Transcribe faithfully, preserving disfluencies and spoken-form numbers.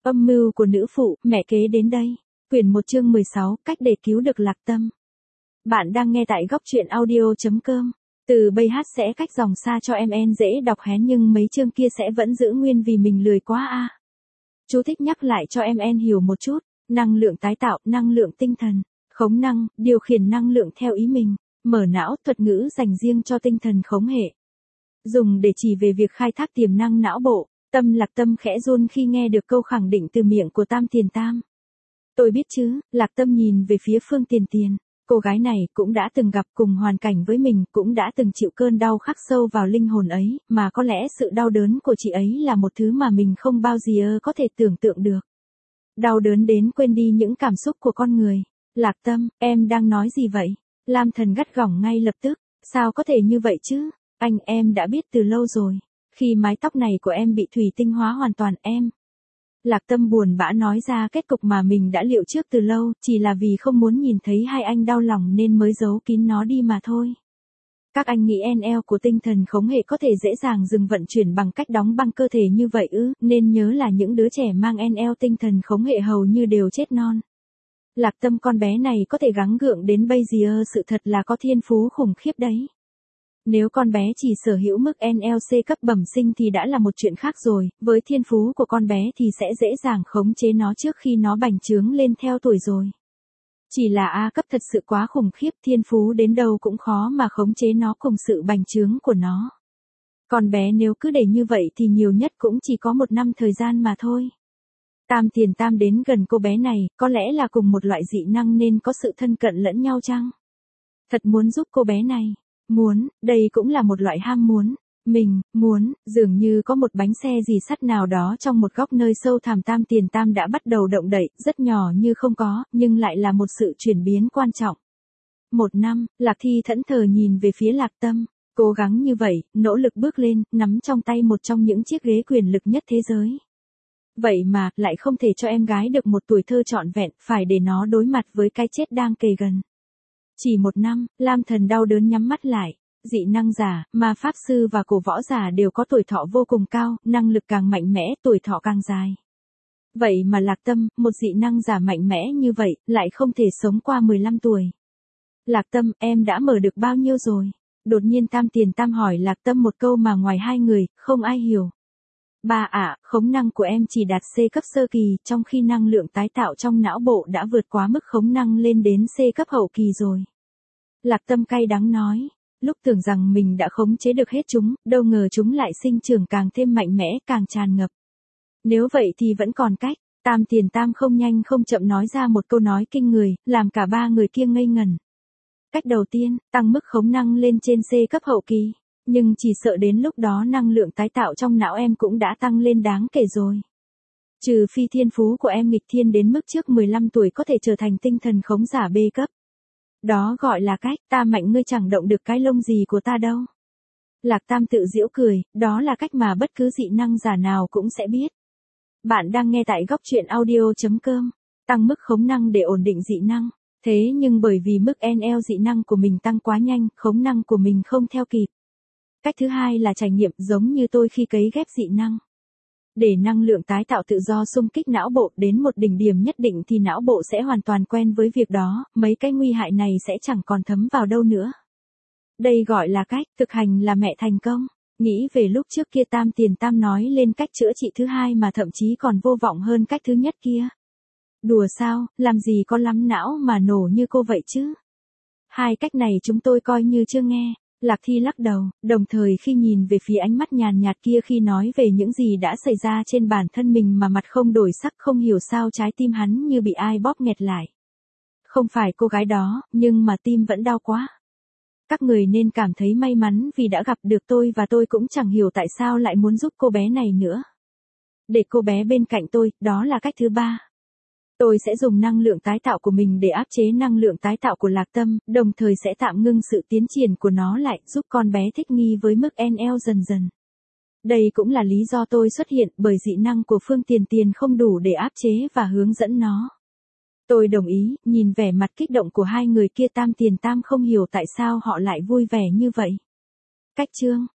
Âm mưu của nữ phụ, mẹ kế đến đây. Quyển một chương mười sáu, cách để cứu được Lạc Tâm. Bạn đang nghe tại góc truyện audio chấm com. Từ bây hát sẽ cách dòng xa cho em en dễ đọc hén nhưng mấy chương kia sẽ vẫn giữ nguyên vì mình lười quá a. À. Chú thích nhắc lại cho em en hiểu một chút. Năng lượng tái tạo, năng lượng tinh thần, khống năng, điều khiển năng lượng theo ý mình, mở não, thuật ngữ dành riêng cho tinh thần khống hệ. Dùng để chỉ về việc khai thác tiềm năng não bộ. Tâm Lạc Tâm khẽ run khi nghe được câu khẳng định từ miệng của Tam Tiền Tam. Tôi biết chứ, Lạc Tâm nhìn về phía Phương Tiền Tiền. Cô gái này cũng đã từng gặp cùng hoàn cảnh với mình, cũng đã từng chịu cơn đau khắc sâu vào linh hồn ấy, mà có lẽ sự đau đớn của chị ấy là một thứ mà mình không bao giờ có thể tưởng tượng được. Đau đớn đến quên đi những cảm xúc của con người. Lạc Tâm, em đang nói gì vậy? Lam Thần gắt gỏng ngay lập tức. Sao có thể như vậy chứ? Anh em đã biết từ lâu rồi. Khi mái tóc này của em bị thủy tinh hóa hoàn toàn em. Lạc Tâm buồn bã nói ra kết cục mà mình đã liệu trước từ lâu, chỉ là vì không muốn nhìn thấy hai anh đau lòng nên mới giấu kín nó đi mà thôi. Các anh nghĩ en lờ của tinh thần khống hệ có thể dễ dàng dừng vận chuyển bằng cách đóng băng cơ thể như vậy ư, nên nhớ là những đứa trẻ mang en lờ tinh thần khống hệ hầu như đều chết non. Lạc Tâm con bé này có thể gắng gượng đến bây giờ sự thật là có thiên phú khủng khiếp đấy. Nếu con bé chỉ sở hữu mức en lờ xê cấp bẩm sinh thì đã là một chuyện khác rồi, với thiên phú của con bé thì sẽ dễ dàng khống chế nó trước khi nó bành trướng lên theo tuổi rồi. Chỉ là A cấp thật sự quá khủng khiếp, thiên phú đến đâu cũng khó mà khống chế nó cùng sự bành trướng của nó. Con bé nếu cứ để như vậy thì nhiều nhất cũng chỉ có một năm thời gian mà thôi. Tam Tiền Tam đến gần cô bé này, có lẽ là cùng một loại dị năng nên có sự thân cận lẫn nhau chăng? Thật muốn giúp cô bé này. Muốn, đây cũng là một loại ham muốn. Mình, muốn, dường như có một bánh xe gì sắt nào đó trong một góc nơi sâu thẳm Tam Tiền Tam đã bắt đầu động đậy, rất nhỏ như không có, nhưng lại là một sự chuyển biến quan trọng. Một năm, Lạc Thi thẫn thờ nhìn về phía Lạc Tâm, cố gắng như vậy, nỗ lực bước lên, nắm trong tay một trong những chiếc ghế quyền lực nhất thế giới. Vậy mà, lại không thể cho em gái được một tuổi thơ trọn vẹn, phải để nó đối mặt với cái chết đang kề gần. Chỉ một năm, Lam Thần đau đớn nhắm mắt lại. Dị năng giả, ma pháp sư và cổ võ giả đều có tuổi thọ vô cùng cao, năng lực càng mạnh mẽ, tuổi thọ càng dài. Vậy mà Lạc Tâm, một dị năng giả mạnh mẽ như vậy, lại không thể sống qua mười lăm tuổi. Lạc Tâm, em đã mở được bao nhiêu rồi? Đột nhiên Tam Tiền Tam hỏi Lạc Tâm một câu mà ngoài hai người, không ai hiểu. Ba ạ, khống năng của em chỉ đạt C cấp sơ kỳ, trong khi năng lượng tái tạo trong não bộ đã vượt quá mức khống năng lên đến C cấp hậu kỳ rồi. Lạc Tâm cay đắng nói, lúc tưởng rằng mình đã khống chế được hết chúng, đâu ngờ chúng lại sinh trưởng càng thêm mạnh mẽ, càng tràn ngập. Nếu vậy thì vẫn còn cách. Tam Tiền Tam không nhanh không chậm nói ra một câu nói kinh người, làm cả ba người kia ngây ngẩn. Cách đầu tiên, tăng mức khống năng lên trên C cấp hậu kỳ. Nhưng chỉ sợ đến lúc đó năng lượng tái tạo trong não em cũng đã tăng lên đáng kể rồi. Trừ phi thiên phú của em nghịch thiên đến mức trước mười lăm tuổi có thể trở thành tinh thần khống giả B cấp. Đó gọi là cách, ta mạnh ngươi chẳng động được cái lông gì của ta đâu. Lạc Tam tự giễu cười, đó là cách mà bất cứ dị năng giả nào cũng sẽ biết. Bạn đang nghe tại góc truyện audio chấm com, tăng mức khống năng để ổn định dị năng. Thế nhưng bởi vì mức en lờ dị năng của mình tăng quá nhanh, khống năng của mình không theo kịp. Cách thứ hai là trải nghiệm, giống như tôi khi cấy ghép dị năng. Để năng lượng tái tạo tự do xung kích não bộ đến một đỉnh điểm nhất định thì não bộ sẽ hoàn toàn quen với việc đó, mấy cái nguy hại này sẽ chẳng còn thấm vào đâu nữa. Đây gọi là cách, thực hành là mẹ thành công. Nghĩ về lúc trước kia Tam Tiền Tam nói lên cách chữa trị thứ hai mà thậm chí còn vô vọng hơn cách thứ nhất kia. Đùa sao, làm gì có lắm não mà nổ như cô vậy chứ. Hai cách này chúng tôi coi như chưa nghe. Lạc Thi lắc đầu, đồng thời khi nhìn về phía ánh mắt nhàn nhạt kia khi nói về những gì đã xảy ra trên bản thân mình mà mặt không đổi sắc, không hiểu sao trái tim hắn như bị ai bóp nghẹt lại. Không phải cô gái đó, nhưng mà tim vẫn đau quá. Các người nên cảm thấy may mắn vì đã gặp được tôi và tôi cũng chẳng hiểu tại sao lại muốn giúp cô bé này nữa. Để cô bé bên cạnh tôi, đó là cách thứ ba. Tôi sẽ dùng năng lượng tái tạo của mình để áp chế năng lượng tái tạo của Lạc Tâm, đồng thời sẽ tạm ngưng sự tiến triển của nó lại, giúp con bé thích nghi với mức en lờ dần dần. Đây cũng là lý do tôi xuất hiện, bởi dị năng của Phương Tiền Tiền không đủ để áp chế và hướng dẫn nó. Tôi đồng ý, nhìn vẻ mặt kích động của hai người kia Tam Tiền Tam không hiểu tại sao họ lại vui vẻ như vậy. Cách chương